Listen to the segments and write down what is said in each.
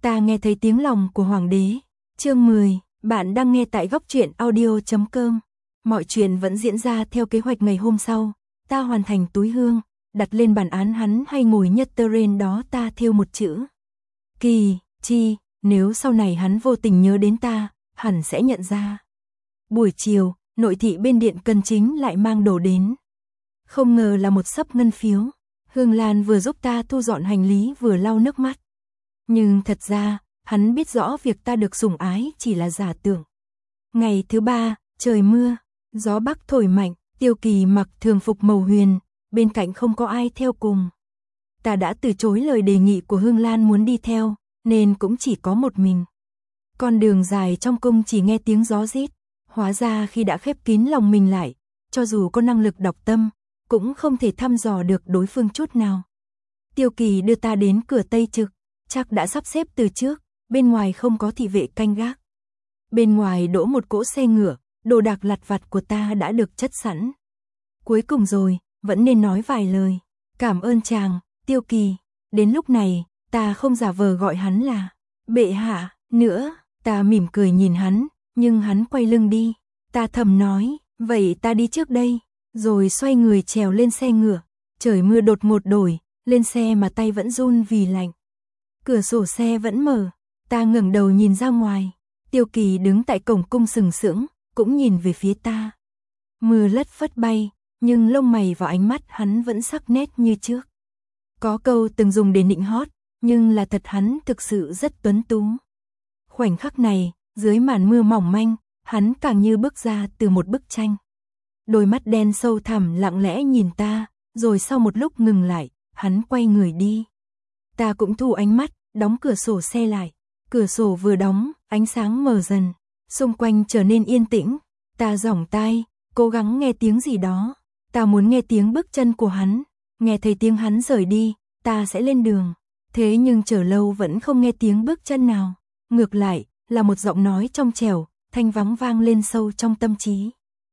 Ta nghe thấy tiếng lòng của hoàng đế. Chương 10, bạn đang nghe tại góc truyện audio.com. Mọi chuyện vẫn diễn ra theo kế hoạch ngày hôm sau. Ta hoàn thành túi hương, đặt lên bàn án hắn hay ngồi nhất terrain đó ta thêu một chữ. Kỳ, chi, nếu sau này hắn vô tình nhớ đến ta, hẳn sẽ nhận ra. Buổi chiều, nội thị bên điện Cân Chính lại mang đồ đến. Không ngờ là một xấp ngân phiếu. Hương Lan vừa giúp ta thu dọn hành lý vừa lau nước mắt. Nhưng thật ra, hắn biết rõ việc ta được sủng ái chỉ là giả tưởng. Ngày thứ ba, trời mưa, gió bắc thổi mạnh, Tiêu Kỳ mặc thường phục màu huyền, bên cạnh không có ai theo cùng. Ta đã từ chối lời đề nghị của Hương Lan muốn đi theo, nên cũng chỉ có một mình. Con đường dài trong cung chỉ nghe tiếng gió rít, hóa ra khi đã khép kín lòng mình lại, cho dù có năng lực đọc tâm, cũng không thể thăm dò được đối phương chút nào. Tiêu Kỳ đưa ta đến cửa Tây Trực, chắc đã sắp xếp từ trước, bên ngoài không có thị vệ canh gác. Bên ngoài đỗ một cỗ xe ngựa, đồ đạc lặt vặt của ta đã được chất sẵn. Cuối cùng rồi, vẫn nên nói vài lời. Cảm ơn chàng, Tiêu Kỳ. Đến lúc này, ta không giả vờ gọi hắn là bệ hạ nữa. Ta mỉm cười nhìn hắn, nhưng hắn quay lưng đi. Ta thầm nói, vậy ta đi trước đây. Rồi xoay người trèo lên xe ngựa. Trời mưa đột ngột đổi, lên xe mà tay vẫn run vì lạnh. Cửa sổ xe vẫn mở, ta ngẩng đầu nhìn ra ngoài. Tiêu Kỳ đứng tại cổng cung sừng sững, cũng nhìn về phía ta. Mưa lất phất bay, nhưng lông mày và ánh mắt hắn vẫn sắc nét như trước. Có câu từng dùng để nịnh hót, nhưng là thật hắn thực sự rất tuấn tú. Khoảnh khắc này, dưới màn mưa mỏng manh, hắn càng như bước ra từ một bức tranh. Đôi mắt đen sâu thẳm lặng lẽ nhìn ta, rồi sau một lúc ngừng lại, hắn quay người đi. Ta cũng thu ánh mắt, đóng cửa sổ xe lại. Cửa sổ vừa đóng, ánh sáng mờ dần, xung quanh trở nên yên tĩnh. Ta giỏng tai, cố gắng nghe tiếng gì đó. Ta muốn nghe tiếng bước chân của hắn, nghe thấy tiếng hắn rời đi, ta sẽ lên đường. Thế nhưng chờ lâu vẫn không nghe tiếng bước chân nào. Ngược lại, là một giọng nói trong trẻo, thanh vắng vang lên sâu trong tâm trí.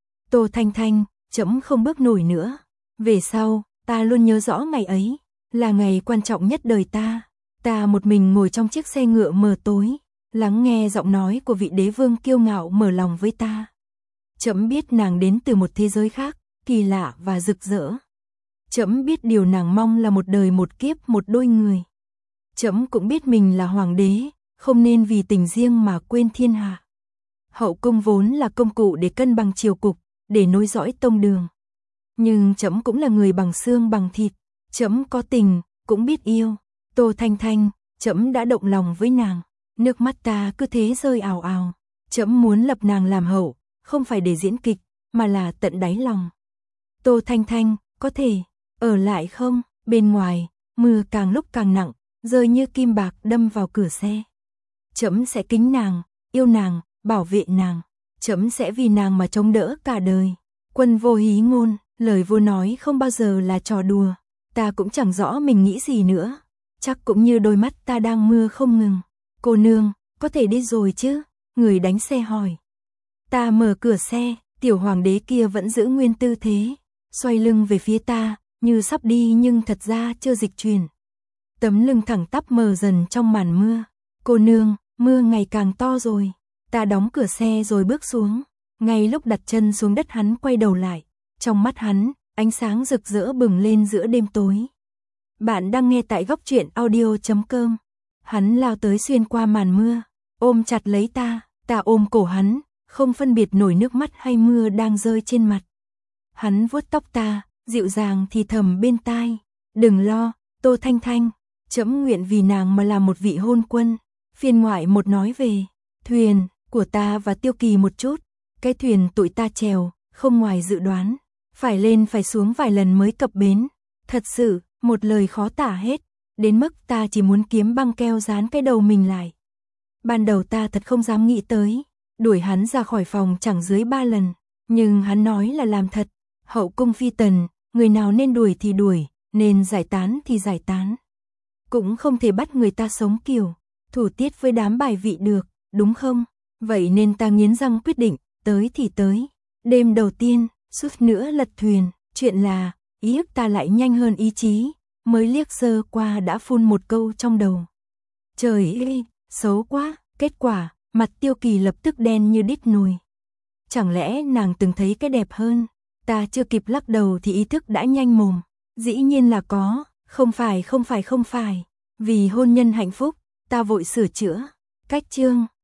Tô Thanh Thanh, trẫm không bước nổi nữa. Về sau, ta luôn nhớ rõ ngày ấy, là ngày quan trọng nhất đời ta. Ta một mình ngồi trong chiếc xe ngựa mờ tối, lắng nghe giọng nói của vị đế vương kiêu ngạo mở lòng với ta. Trẫm biết nàng đến từ một thế giới khác, kỳ lạ và rực rỡ. Trẫm biết điều nàng mong là một đời một kiếp một đôi người. Trẫm cũng biết mình là hoàng đế, không nên vì tình riêng mà quên thiên hạ. Hậu cung vốn là công cụ để cân bằng triều cục, để nối dõi tông đường. Nhưng trẫm cũng là người bằng xương bằng thịt, trẫm có tình, cũng biết yêu. Tô Thanh Thanh, trẫm đã động lòng với nàng, nước mắt ta cứ thế rơi ào ào. Trẫm muốn lập nàng làm hậu, không phải để diễn kịch, mà là tận đáy lòng. Tô Thanh Thanh, có thể ở lại không? Bên ngoài, mưa càng lúc càng nặng, rơi như kim bạc đâm vào cửa xe. Trẫm sẽ kính nàng, yêu nàng, bảo vệ nàng. Trẫm sẽ vì nàng mà chống đỡ cả đời. Quân vô hí ngôn, lời vô nói không bao giờ là trò đùa. Ta cũng chẳng rõ mình nghĩ gì nữa. Chắc cũng như đôi mắt ta đang mưa không ngừng. Cô nương, có thể đi rồi chứ? Người đánh xe hỏi. Ta mở cửa xe, tiểu hoàng đế kia vẫn giữ nguyên tư thế, xoay lưng về phía ta, như sắp đi nhưng thật ra chưa dịch chuyển. Tấm lưng thẳng tắp mờ dần trong màn mưa. Cô nương, mưa ngày càng to rồi. Ta đóng cửa xe rồi bước xuống. Ngay lúc đặt chân xuống đất hắn quay đầu lại. Trong mắt hắn, ánh sáng rực rỡ bừng lên giữa đêm tối. Bạn đang nghe tại góc truyện audio.com. Hắn lao tới xuyên qua màn mưa, ôm chặt lấy ta, ta ôm cổ hắn, không phân biệt nổi nước mắt hay mưa đang rơi trên mặt. Hắn vuốt tóc ta, dịu dàng thì thầm bên tai. Đừng lo, Tô Thanh Thanh, trẫm nguyện vì nàng mà làm một vị hôn quân. Phiên ngoại một nói về thuyền của ta và Tiêu Kỳ một chút. Cái thuyền tụi ta chèo, không ngoài dự đoán. Phải lên phải xuống vài lần mới cập bến. Thật sự, một lời khó tả hết. Đến mức ta chỉ muốn kiếm băng keo dán cái đầu mình lại. Ban đầu ta thật không dám nghĩ tới. Đuổi hắn ra khỏi phòng chẳng dưới 3 lần. Nhưng hắn nói là làm thật. Hậu cung phi tần, người nào nên đuổi thì đuổi, nên giải tán thì giải tán. Cũng không thể bắt người ta sống kiểu thủ tiết với đám bài vị được, đúng không? Vậy nên ta nghiến răng quyết định, tới thì tới. Đêm đầu tiên, suýt nữa lật thuyền. Chuyện là, ý ức ta lại nhanh hơn ý chí. Mới liếc sơ qua đã phun một câu trong đầu. Trời ơi, Xấu quá, kết quả, mặt Tiêu Kỳ lập tức đen như đít nồi. Chẳng lẽ nàng từng thấy cái đẹp hơn? Ta chưa kịp lắc đầu thì ý thức đã nhanh mồm. Dĩ nhiên là có, không phải. Vì hôn nhân hạnh phúc, ta vội sửa chữa. Cách chương